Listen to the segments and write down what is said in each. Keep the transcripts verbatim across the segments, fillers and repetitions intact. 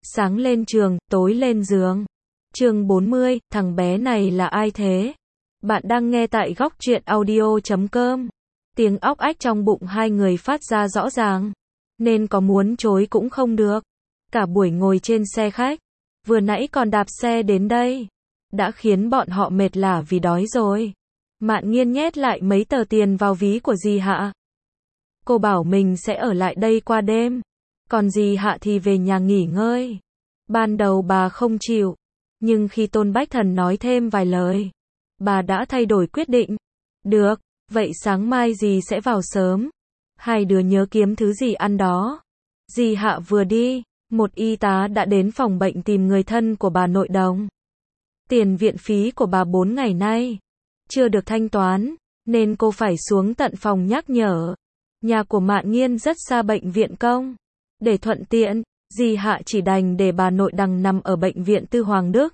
Sáng lên trường, tối lên giường. Chương bốn mươi, thằng bé này là ai thế? Bạn đang nghe tại góc truyện audio chấm com. Tiếng óc ách trong bụng hai người phát ra rõ ràng, nên có muốn chối cũng không được. Cả buổi ngồi trên xe khách, vừa nãy còn đạp xe đến đây, đã khiến bọn họ mệt lả vì đói rồi. Mạn Nghiên nhét lại mấy tờ tiền vào ví của dì Hạ. Cô bảo mình sẽ ở lại đây qua đêm, còn dì Hạ thì về nhà nghỉ ngơi. Ban đầu bà không chịu, nhưng khi Tôn Bách Thần nói thêm vài lời, bà đã thay đổi quyết định. Được, vậy sáng mai dì sẽ vào sớm. Hai đứa nhớ kiếm thứ gì ăn đó. Dì Hạ vừa đi, một y tá đã đến phòng bệnh tìm người thân của bà nội đồng. Tiền viện phí của bà bốn ngày nay chưa được thanh toán, nên cô phải xuống tận phòng nhắc nhở. Nhà của Mạn Nghiên rất xa bệnh viện công. Để thuận tiện, dì Hạ chỉ đành để bà nội đằng nằm ở bệnh viện Tư Hoàng Đức.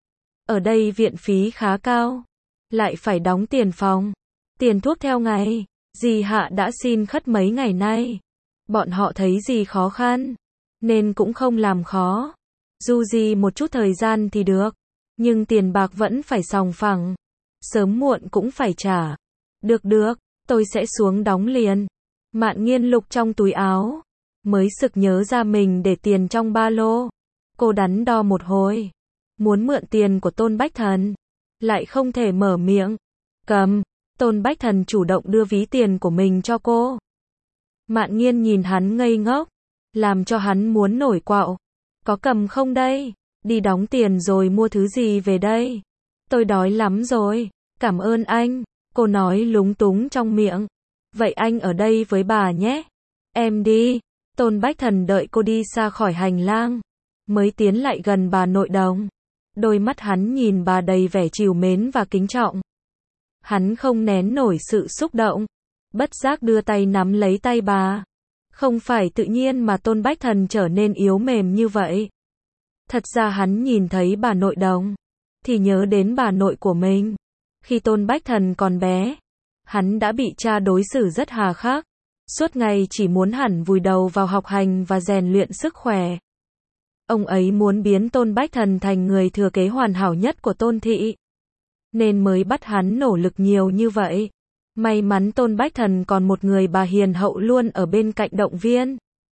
Ở đây viện phí khá cao, lại phải đóng tiền phòng, tiền thuốc theo ngày. Dì Hạ đã xin khất mấy ngày nay. Bọn họ thấy dì khó khăn, nên cũng không làm khó. Dù gì một chút thời gian thì được, nhưng tiền bạc vẫn phải sòng phẳng, sớm muộn cũng phải trả. Được được, tôi sẽ xuống đóng liền. Mạn Nghiên lục trong túi áo, mới sực nhớ ra mình để tiền trong ba lô. Cô đắn đo một hồi, muốn mượn tiền của Tôn Bách Thần, lại không thể mở miệng. Cầm, Tôn Bách Thần chủ động đưa ví tiền của mình cho cô. Mạn Nghiên nhìn hắn ngây ngốc, làm cho hắn muốn nổi quạo. Có cầm không đây? Đi đóng tiền rồi mua thứ gì về đây? Tôi đói lắm rồi. Cảm ơn anh, cô nói lúng túng trong miệng. Vậy anh ở đây với bà nhé. Em đi. Tôn Bách Thần đợi cô đi xa khỏi hành lang, mới tiến lại gần bà nội đồng. Đôi mắt hắn nhìn bà đầy vẻ trìu mến và kính trọng. Hắn không nén nổi sự xúc động, bất giác đưa tay nắm lấy tay bà. Không phải tự nhiên mà Tôn Bách Thần trở nên yếu mềm như vậy. Thật ra hắn nhìn thấy bà nội đồng, thì nhớ đến bà nội của mình. Khi Tôn Bách Thần còn bé, hắn đã bị cha đối xử rất hà khắc. Suốt ngày chỉ muốn hẳn vùi đầu vào học hành và rèn luyện sức khỏe. Ông ấy muốn biến Tôn Bách Thần thành người thừa kế hoàn hảo nhất của Tôn thị, nên mới bắt hắn nỗ lực nhiều như vậy. May mắn Tôn Bách Thần còn một người bà hiền hậu luôn ở bên cạnh động viên,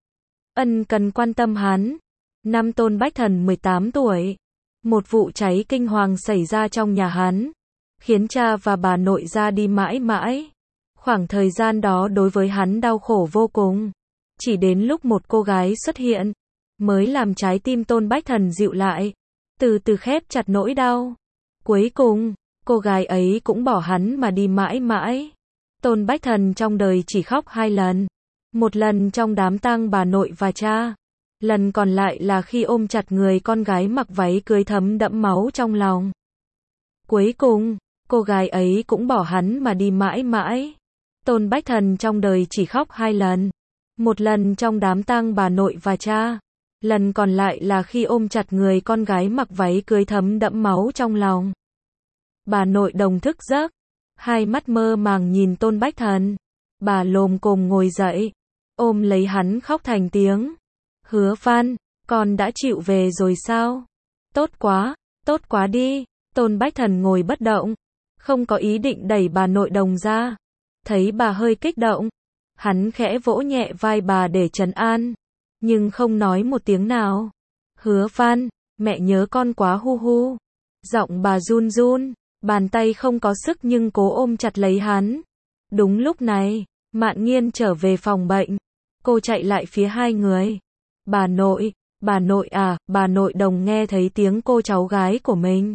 ân cần quan tâm hắn. Năm Tôn Bách Thần mười tám tuổi, một vụ cháy kinh hoàng xảy ra trong nhà hắn, khiến cha và bà nội ra đi mãi mãi. Khoảng thời gian đó đối với hắn đau khổ vô cùng. Chỉ đến lúc một cô gái xuất hiện, mới làm trái tim Tôn Bách Thần dịu lại, từ từ khép chặt nỗi đau. Cuối cùng, cô gái ấy cũng bỏ hắn mà đi mãi mãi. Tôn Bách Thần trong đời chỉ khóc hai lần. Một lần trong đám tang bà nội và cha. Lần còn lại là khi ôm chặt người con gái mặc váy cưới thấm đẫm máu trong lòng. Cuối cùng, cô gái ấy cũng bỏ hắn mà đi mãi mãi. Tôn Bách Thần trong đời chỉ khóc hai lần. Một lần trong đám tang bà nội và cha. Lần còn lại là khi ôm chặt người con gái mặc váy cưới thấm đẫm máu trong lòng. Bà nội đồng thức giấc, hai mắt mơ màng nhìn Tôn Bách Thần. Bà lồm cồm ngồi dậy, ôm lấy hắn khóc thành tiếng. Hứa Văn, con đã chịu về rồi sao? Tốt quá, tốt quá đi. Tôn Bách Thần ngồi bất động, không có ý định đẩy bà nội đồng ra. Thấy bà hơi kích động, hắn khẽ vỗ nhẹ vai bà để trấn an, nhưng không nói một tiếng nào. Hứa Văn, mẹ nhớ con quá hu hu. Giọng bà run run, bàn tay không có sức nhưng cố ôm chặt lấy hắn. Đúng lúc này, Mạn Nghiên trở về phòng bệnh. Cô chạy lại phía hai người. Bà nội, bà nội à, bà nội đồng nghe thấy tiếng cô cháu gái của mình,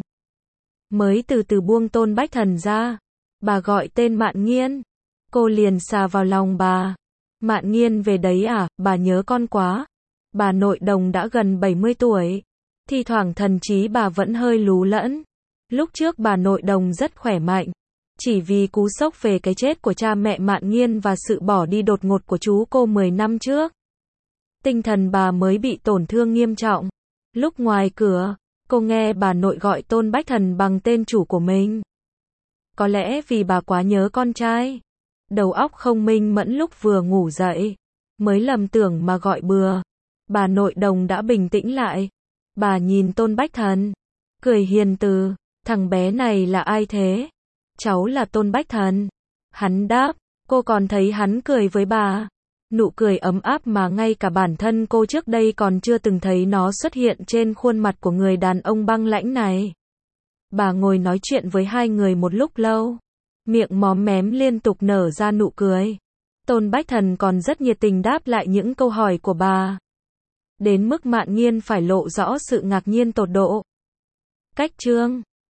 mới từ từ buông Tôn Bách Thần ra. Bà gọi tên Mạn Nghiên. Cô liền xà vào lòng bà. Mạn Nghiên về đấy à, bà nhớ con quá. Bà nội đồng đã gần bảy mươi tuổi. Thi thoảng thần trí bà vẫn hơi lú lẫn. Lúc trước bà nội đồng rất khỏe mạnh. Chỉ vì cú sốc về cái chết của cha mẹ Mạn Nghiên và sự bỏ đi đột ngột của chú cô mười năm trước, tinh thần bà mới bị tổn thương nghiêm trọng. Lúc ngoài cửa, cô nghe bà nội gọi Tôn Bách Thần bằng tên chủ của mình. Có lẽ vì bà quá nhớ con trai, đầu óc không minh mẫn lúc vừa ngủ dậy, mới lầm tưởng mà gọi bừa. Bà nội đồng đã bình tĩnh lại. Bà nhìn Tôn Bách Thần, cười hiền từ, thằng bé này là ai thế? Cháu là Tôn Bách Thần. Hắn đáp, cô còn thấy hắn cười với bà. Nụ cười ấm áp mà ngay cả bản thân cô trước đây còn chưa từng thấy nó xuất hiện trên khuôn mặt của người đàn ông băng lãnh này. Bà ngồi nói chuyện với hai người một lúc lâu, miệng móm mém liên tục nở ra nụ cười. Tôn Bách Thần còn rất nhiệt tình đáp lại những câu hỏi của bà, đến mức Mạn Nghiên phải lộ rõ sự ngạc nhiên tột độ. Cách chương